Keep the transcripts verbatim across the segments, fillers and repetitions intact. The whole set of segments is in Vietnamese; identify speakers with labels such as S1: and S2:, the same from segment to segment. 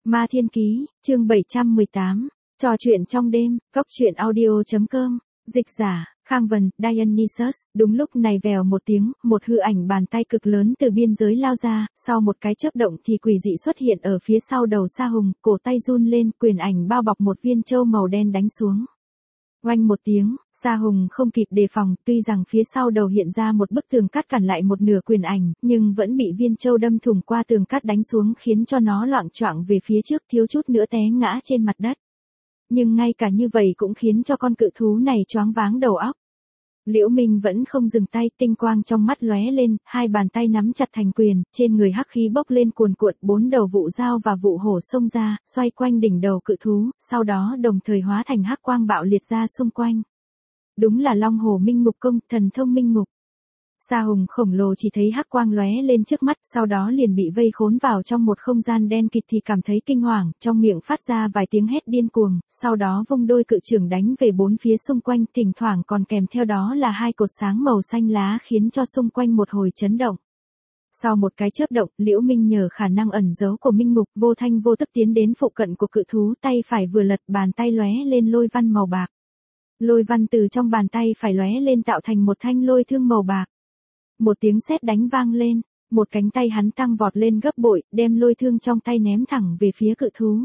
S1: Ma Thiên Ký, chương bảy trăm mười tám, trò chuyện trong đêm, cốc truyện audio.com, dịch giả, Khang Vân, Dionysus, đúng lúc này vèo một tiếng, một hư ảnh bàn tay cực lớn từ biên giới lao ra, sau một cái chớp động thì quỷ dị xuất hiện ở phía sau đầu Sa Hùng, cổ tay run lên, quyền ảnh bao bọc một viên châu màu đen đánh xuống. Oanh một tiếng, Sa Hùng không kịp đề phòng, tuy rằng phía sau đầu hiện ra một bức tường cát cản lại một nửa quyền ảnh, nhưng vẫn bị viên châu đâm thủng qua tường cát đánh xuống khiến cho nó loạng choạng về phía trước, thiếu chút nữa té ngã trên mặt đất. Nhưng ngay cả như vậy cũng khiến cho con cự thú này choáng váng đầu óc. Liễu Minh vẫn không dừng tay, tinh quang trong mắt lóe lên, hai bàn tay nắm chặt thành quyền, trên người hắc khí bốc lên cuồn cuộn, bốn đầu vụ dao và vụ hổ xông ra, xoay quanh đỉnh đầu cự thú, sau đó đồng thời hóa thành hắc quang bạo liệt ra xung quanh. Đúng là Long Hổ Minh Ngục Công, thần thông minh ngục. Sa Hùng khổng lồ chỉ thấy hắc quang lóe lên trước mắt, sau đó liền bị vây khốn vào trong một không gian đen kịt thì cảm thấy kinh hoàng, trong miệng phát ra vài tiếng hét điên cuồng, sau đó vung đôi cự chưởng đánh về bốn phía xung quanh, thỉnh thoảng còn kèm theo đó là hai cột sáng màu xanh lá khiến cho xung quanh một hồi chấn động. Sau một cái chớp động, Liễu Minh nhờ khả năng ẩn giấu của minh ngục, vô thanh vô tức tiến đến phụ cận của cự thú, tay phải vừa lật, bàn tay lóe lên lôi văn màu bạc. Lôi văn từ trong bàn tay phải lóe lên tạo thành một thanh lôi thương màu bạc. Một tiếng sét đánh vang lên, một cánh tay hắn tăng vọt lên gấp bội, đem lôi thương trong tay ném thẳng về phía cự thú.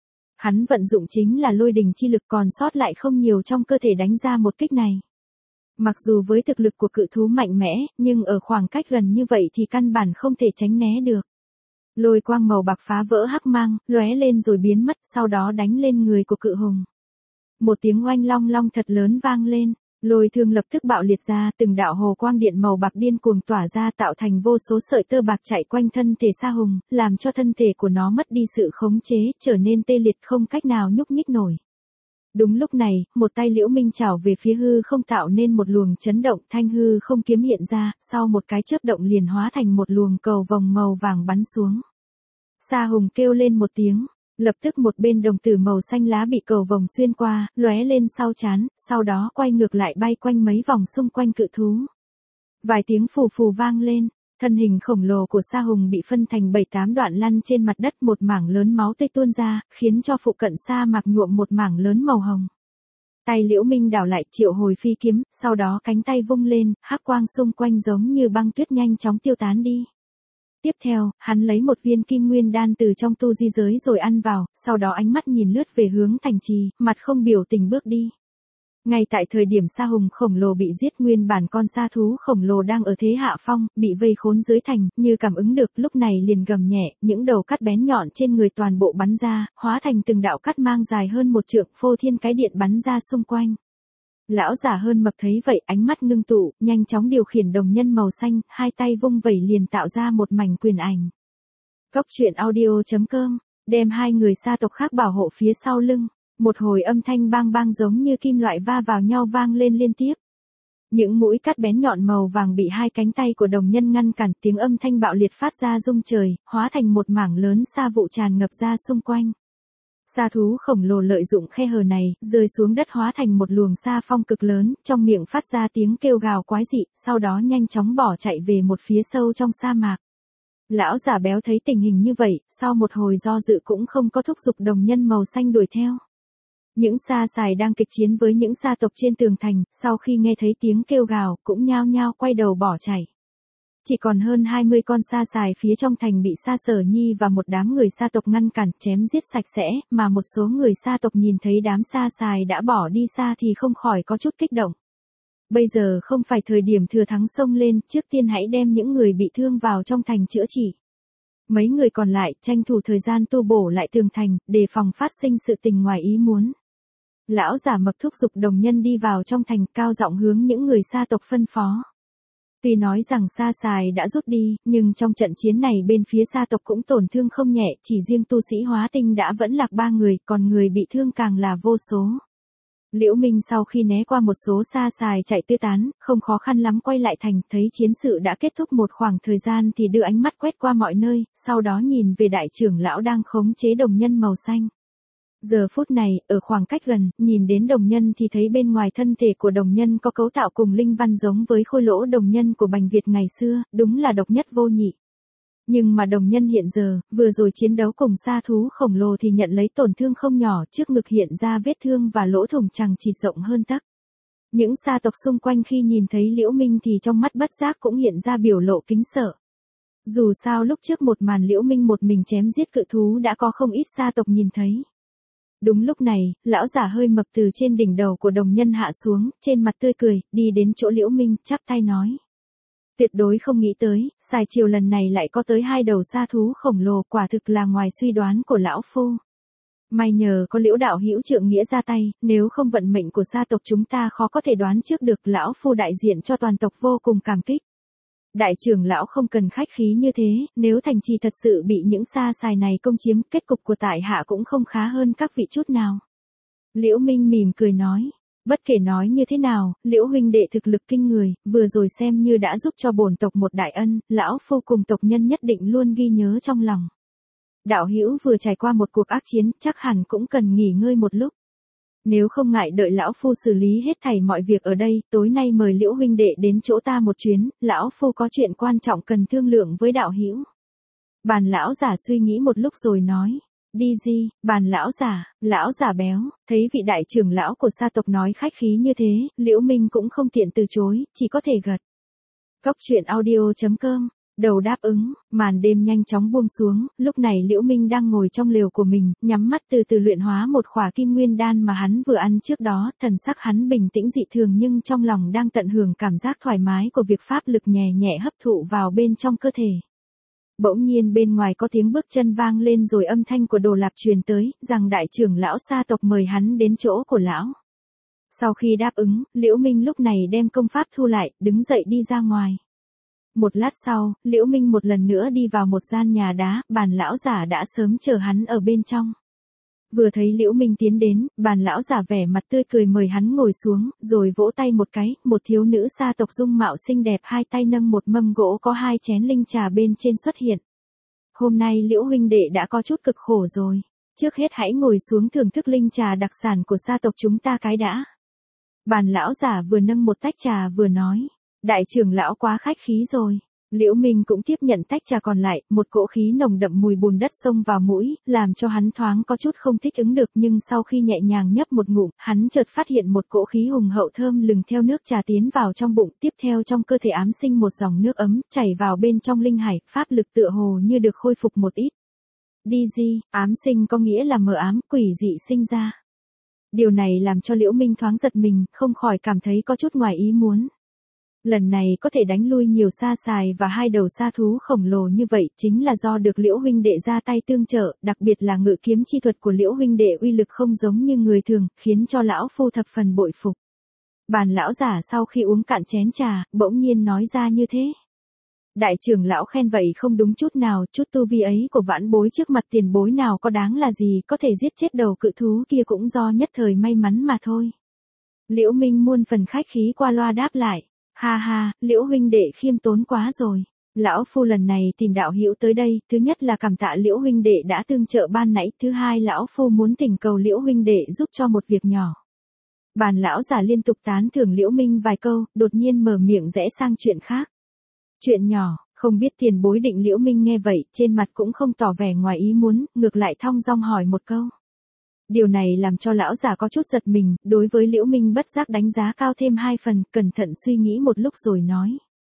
S1: Hắn vận dụng chính là lôi đình chi lực, còn sót lại không nhiều trong cơ thể đánh ra một kích này. Mặc dù với thực lực của cự thú mạnh mẽ, nhưng ở khoảng cách gần như vậy thì căn bản không thể tránh né được. Lôi quang màu bạc phá vỡ hắc mang, lóe lên rồi biến mất, sau đó đánh lên người của cự hùng. Một tiếng oanh long long thật lớn vang lên. Lôi thương lập tức bạo liệt ra, từng đạo hồ quang điện màu bạc điên cuồng tỏa ra tạo thành vô số sợi tơ bạc chạy quanh thân thể Sa Hùng, làm cho thân thể của nó mất đi sự khống chế, trở nên tê liệt không cách nào nhúc nhích nổi. Đúng lúc này, một tay Liễu Minh chảo về phía hư không tạo nên một luồng chấn động, thanh hư không kiếm hiện ra, sau một cái chớp động liền hóa thành một luồng cầu vồng màu vàng bắn xuống. Sa Hùng kêu lên một tiếng. Lập tức một bên đồng tử màu xanh lá bị cầu vồng xuyên qua, lóe lên sau trán, sau đó quay ngược lại bay quanh mấy vòng xung quanh cự thú. Vài tiếng phù phù vang lên, thân hình khổng lồ của Sa Hùng bị phân thành bảy tám đoạn lăn trên mặt đất, một mảng lớn máu tươi tuôn ra, khiến cho phụ cận sa mạc nhuộm một mảng lớn màu hồng. Tay Liễu Minh đảo lại, triệu hồi phi kiếm, sau đó cánh tay vung lên, hắc quang xung quanh giống như băng tuyết nhanh chóng tiêu tán đi. Tiếp theo, hắn lấy một viên kim nguyên đan từ trong tu di giới rồi ăn vào, sau đó ánh mắt nhìn lướt về hướng thành trì, mặt không biểu tình bước đi. Ngay tại thời điểm Sa Hùng khổng lồ bị giết, nguyên bản con sa thú khổng lồ đang ở thế hạ phong, bị vây khốn dưới thành, như cảm ứng được, lúc này liền gầm nhẹ, những đầu cắt bén nhọn trên người toàn bộ bắn ra, hóa thành từng đạo cắt mang dài hơn một trượng, phô thiên cái điện bắn ra xung quanh. Lão giả hơn mập thấy vậy, ánh mắt ngưng tụ, nhanh chóng điều khiển đồng nhân màu xanh, hai tay vung vẩy liền tạo ra một mảnh quyền ảnh. Cốc truyện audio.com, đem hai người sa tộc khác bảo hộ phía sau lưng, một hồi âm thanh bang bang giống như kim loại va vào nhau vang lên liên tiếp. Những mũi cắt bén nhọn màu vàng bị hai cánh tay của đồng nhân ngăn cản, tiếng âm thanh bạo liệt phát ra rung trời, hóa thành một mảng lớn sa vụ tràn ngập ra xung quanh. Sa thú khổng lồ lợi dụng khe hở này, rơi xuống đất hóa thành một luồng sa phong cực lớn, trong miệng phát ra tiếng kêu gào quái dị, sau đó nhanh chóng bỏ chạy về một phía sâu trong sa mạc. Lão giả béo thấy tình hình như vậy, sau một hồi do dự cũng không có thúc giục đồng nhân màu xanh đuổi theo. Những sa sài đang kịch chiến với những sa tộc trên tường thành, sau khi nghe thấy tiếng kêu gào, cũng nhao nhao quay đầu bỏ chạy. Chỉ còn hơn hai mươi con sa sài phía trong thành bị Sa Sở Nhi và một đám người sa tộc ngăn cản, chém giết sạch sẽ, mà một số người sa tộc nhìn thấy đám sa sài đã bỏ đi xa thì không khỏi có chút kích động. Bây giờ không phải thời điểm thừa thắng xông lên, trước tiên hãy đem những người bị thương vào trong thành chữa trị. Mấy người còn lại tranh thủ thời gian tu bổ lại tường thành, đề phòng phát sinh sự tình ngoài ý muốn. Lão giả mập thúc giục đồng nhân đi vào trong thành, cao giọng hướng những người sa tộc phân phó. Tuy nói rằng sa sài đã rút đi, nhưng trong trận chiến này bên phía sa tộc cũng tổn thương không nhẹ, chỉ riêng tu sĩ hóa tinh đã vẫn lạc ba người, còn người bị thương càng là vô số. Liễu Minh sau khi né qua một số sa sài chạy tứ tán, không khó khăn lắm quay lại thành, thấy chiến sự đã kết thúc một khoảng thời gian thì đưa ánh mắt quét qua mọi nơi, sau đó nhìn về đại trưởng lão đang khống chế đồng nhân màu xanh. Giờ phút này, ở khoảng cách gần, nhìn đến đồng nhân thì thấy bên ngoài thân thể của đồng nhân có cấu tạo cùng linh văn giống với khôi lỗ đồng nhân của Bành Việt ngày xưa, đúng là độc nhất vô nhị. Nhưng mà đồng nhân hiện giờ, vừa rồi chiến đấu cùng sa thú khổng lồ thì nhận lấy tổn thương không nhỏ, trước ngực hiện ra vết thương và lỗ thủng chằng chịt rộng hơn tấc. Những sa tộc xung quanh khi nhìn thấy Liễu Minh thì trong mắt bất giác cũng hiện ra biểu lộ kính sợ. Dù sao lúc trước một màn Liễu Minh một mình chém giết cự thú đã có không ít sa tộc nhìn thấy. Đúng lúc này, lão giả hơi mập từ trên đỉnh đầu của đồng nhân hạ xuống, trên mặt tươi cười, đi đến chỗ Liễu Minh, chắp tay nói. Tuyệt đối không nghĩ tới, xài chiều lần này lại có tới hai đầu sa thú khổng lồ, quả thực là ngoài suy đoán của lão phu. May nhờ có Liễu đạo hữu trượng nghĩa ra tay, nếu không vận mệnh của sa tộc chúng ta khó có thể đoán trước được, lão phu đại diện cho toàn tộc vô cùng cảm kích. Đại trưởng lão không cần khách khí như thế, nếu thành trì thật sự bị những sa xài này công chiếm, kết cục của tại hạ cũng không khá hơn các vị chút nào. Liễu Minh mỉm cười nói. Bất kể nói như thế nào, Liễu huynh đệ thực lực kinh người, vừa rồi xem như đã giúp cho bổn tộc một đại ân, lão phu cùng tộc nhân nhất định luôn ghi nhớ trong lòng. Đạo hữu vừa trải qua một cuộc ác chiến, chắc hẳn cũng cần nghỉ ngơi một lúc. Nếu không ngại đợi lão phu xử lý hết thảy mọi việc ở đây, tối nay mời Liễu huynh đệ đến chỗ ta một chuyến, lão phu có chuyện quan trọng cần thương lượng với đạo hữu. Bàn lão giả suy nghĩ một lúc rồi nói. Đi gì, bàn lão giả, lão giả béo, thấy vị đại trưởng lão của sa tộc nói khách khí như thế, Liễu Minh cũng không tiện từ chối, chỉ có thể gật. Cốc truyện audio chấm com, đầu đáp ứng, màn đêm nhanh chóng buông xuống, lúc này Liễu Minh đang ngồi trong lều của mình, nhắm mắt từ từ luyện hóa một khỏa kim nguyên đan mà hắn vừa ăn trước đó, thần sắc hắn bình tĩnh dị thường nhưng trong lòng đang tận hưởng cảm giác thoải mái của việc pháp lực nhẹ nhẹ hấp thụ vào bên trong cơ thể. Bỗng nhiên bên ngoài có tiếng bước chân vang lên rồi âm thanh của Đồ Lạp truyền tới, rằng đại trưởng lão sa tộc mời hắn đến chỗ của lão. Sau khi đáp ứng, Liễu Minh lúc này đem công pháp thu lại, đứng dậy đi ra ngoài. Một lát sau, Liễu Minh một lần nữa đi vào một gian nhà đá, bàn lão giả đã sớm chờ hắn ở bên trong. Vừa thấy Liễu Minh tiến đến, bàn lão giả vẻ mặt tươi cười mời hắn ngồi xuống, rồi vỗ tay một cái, một thiếu nữ sa tộc dung mạo xinh đẹp hai tay nâng một mâm gỗ có hai chén linh trà bên trên xuất hiện. Hôm nay Liễu huynh đệ đã có chút cực khổ rồi, trước hết hãy ngồi xuống thưởng thức linh trà đặc sản của sa tộc chúng ta cái đã. Bàn lão giả vừa nâng một tách trà vừa nói, đại trưởng lão quá khách khí rồi. Liễu Minh cũng tiếp nhận tách trà còn lại, một cỗ khí nồng đậm mùi bùn đất xông vào mũi, làm cho hắn thoáng có chút không thích ứng được nhưng sau khi nhẹ nhàng nhấp một ngụm, hắn chợt phát hiện một cỗ khí hùng hậu thơm lừng theo nước trà tiến vào trong bụng, tiếp theo trong cơ thể ám sinh một dòng nước ấm, chảy vào bên trong linh hải, pháp lực tựa hồ như được khôi phục một ít. Đi gì, ám sinh có nghĩa là mờ ám, quỷ dị sinh ra. Điều này làm cho Liễu Minh thoáng giật mình, không khỏi cảm thấy có chút ngoài ý muốn. Lần này có thể đánh lui nhiều sa xài và hai đầu sa thú khổng lồ như vậy chính là do được Liễu huynh đệ ra tay tương trợ, đặc biệt là ngự kiếm chi thuật của Liễu huynh đệ uy lực không giống như người thường, khiến cho lão phu thập phần bội phục. Bàn lão giả sau khi uống cạn chén trà, bỗng nhiên nói ra như thế. Đại trưởng lão khen vậy không đúng chút nào, chút tu vi ấy của vãn bối trước mặt tiền bối nào có đáng là gì, có thể giết chết đầu cự thú kia cũng do nhất thời may mắn mà thôi. Liễu Minh muôn phần khách khí qua loa đáp lại. Ha ha, Liễu huynh đệ khiêm tốn quá rồi. Lão phu lần này tìm đạo hữu tới đây, thứ nhất là cảm tạ Liễu huynh đệ đã tương trợ ban nãy, thứ hai lão phu muốn thỉnh cầu Liễu huynh đệ giúp cho một việc nhỏ. Bàn lão giả liên tục tán thưởng Liễu Minh vài câu, đột nhiên mở miệng rẽ sang chuyện khác. Chuyện nhỏ, không biết tiền bối định. Liễu Minh nghe vậy, trên mặt cũng không tỏ vẻ ngoài ý muốn, ngược lại thong dong hỏi một câu. Điều này làm cho lão giả có chút giật mình, đối với Liễu Minh bất giác đánh giá cao thêm hai phần, cẩn thận suy nghĩ một lúc rồi nói.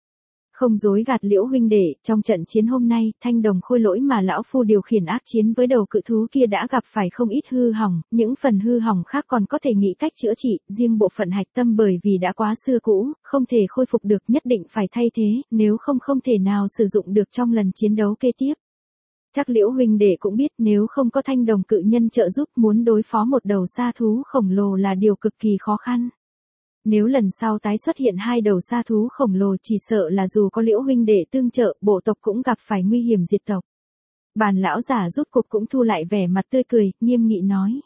S1: Không dối gạt Liễu huynh đệ, trong trận chiến hôm nay, thanh đồng khôi lỗi mà lão phu điều khiển ác chiến với đầu cự thú kia đã gặp phải không ít hư hỏng, những phần hư hỏng khác còn có thể nghĩ cách chữa trị, riêng bộ phận hạch tâm bởi vì đã quá xưa cũ, không thể khôi phục được, nhất định phải thay thế, nếu không không thể nào sử dụng được trong lần chiến đấu kế tiếp. Chắc Liễu huynh đệ cũng biết nếu không có thanh đồng cự nhân trợ giúp muốn đối phó một đầu sa thú khổng lồ là điều cực kỳ khó khăn. Nếu lần sau tái xuất hiện hai đầu sa thú khổng lồ chỉ sợ là dù có Liễu huynh đệ tương trợ, bộ tộc cũng gặp phải nguy hiểm diệt tộc. Bàn lão giả rút cục cũng thu lại vẻ mặt tươi cười, nghiêm nghị nói.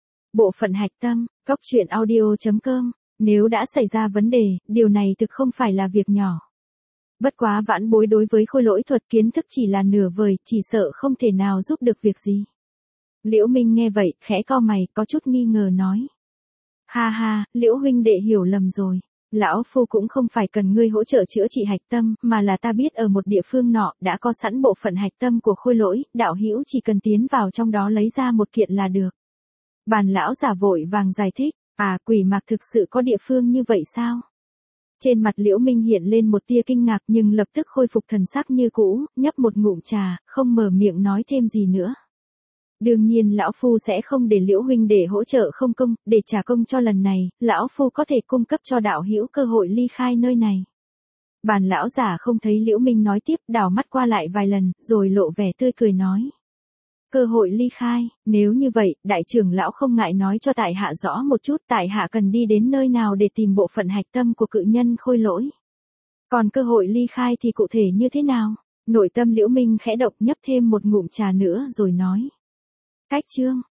S1: Bộ phận hạch tâm, cốc truyện audio chấm com, nếu đã xảy ra vấn đề, điều này thực không phải là việc nhỏ. Bất quá vãn bối đối với khôi lỗi thuật kiến thức chỉ là nửa vời, chỉ sợ không thể nào giúp được việc gì. Liễu Minh nghe vậy, khẽ cau mày, có chút nghi ngờ nói. Ha ha, Liễu huynh đệ hiểu lầm rồi. Lão phu cũng không phải cần ngươi hỗ trợ chữa trị hạch tâm, mà là ta biết ở một địa phương nọ đã có sẵn bộ phận hạch tâm của khôi lỗi, đạo hữu chỉ cần tiến vào trong đó lấy ra một kiện là được. Bàn lão giả vội vàng giải thích, à, quỷ mạc thực sự có địa phương như vậy sao? Trên mặt Liễu Minh hiện lên một tia kinh ngạc nhưng lập tức khôi phục thần sắc như cũ, nhấp một ngụm trà, không mở miệng nói thêm gì nữa. Đương nhiên lão phu sẽ không để Liễu huynh để hỗ trợ không công, để trả công cho lần này, lão phu có thể cung cấp cho đạo hữu cơ hội ly khai nơi này. Bàn lão giả không thấy Liễu Minh nói tiếp, đảo mắt qua lại vài lần, rồi lộ vẻ tươi cười nói. Cơ hội ly khai, nếu như vậy, đại trưởng lão không ngại nói cho tại hạ rõ một chút, tại hạ cần đi đến nơi nào để tìm bộ phận hạch tâm của cự nhân khôi lỗi. Còn cơ hội ly khai thì cụ thể như thế nào? Nội tâm Liễu Minh khẽ động, nhấp thêm một ngụm trà nữa rồi nói. Cách chương,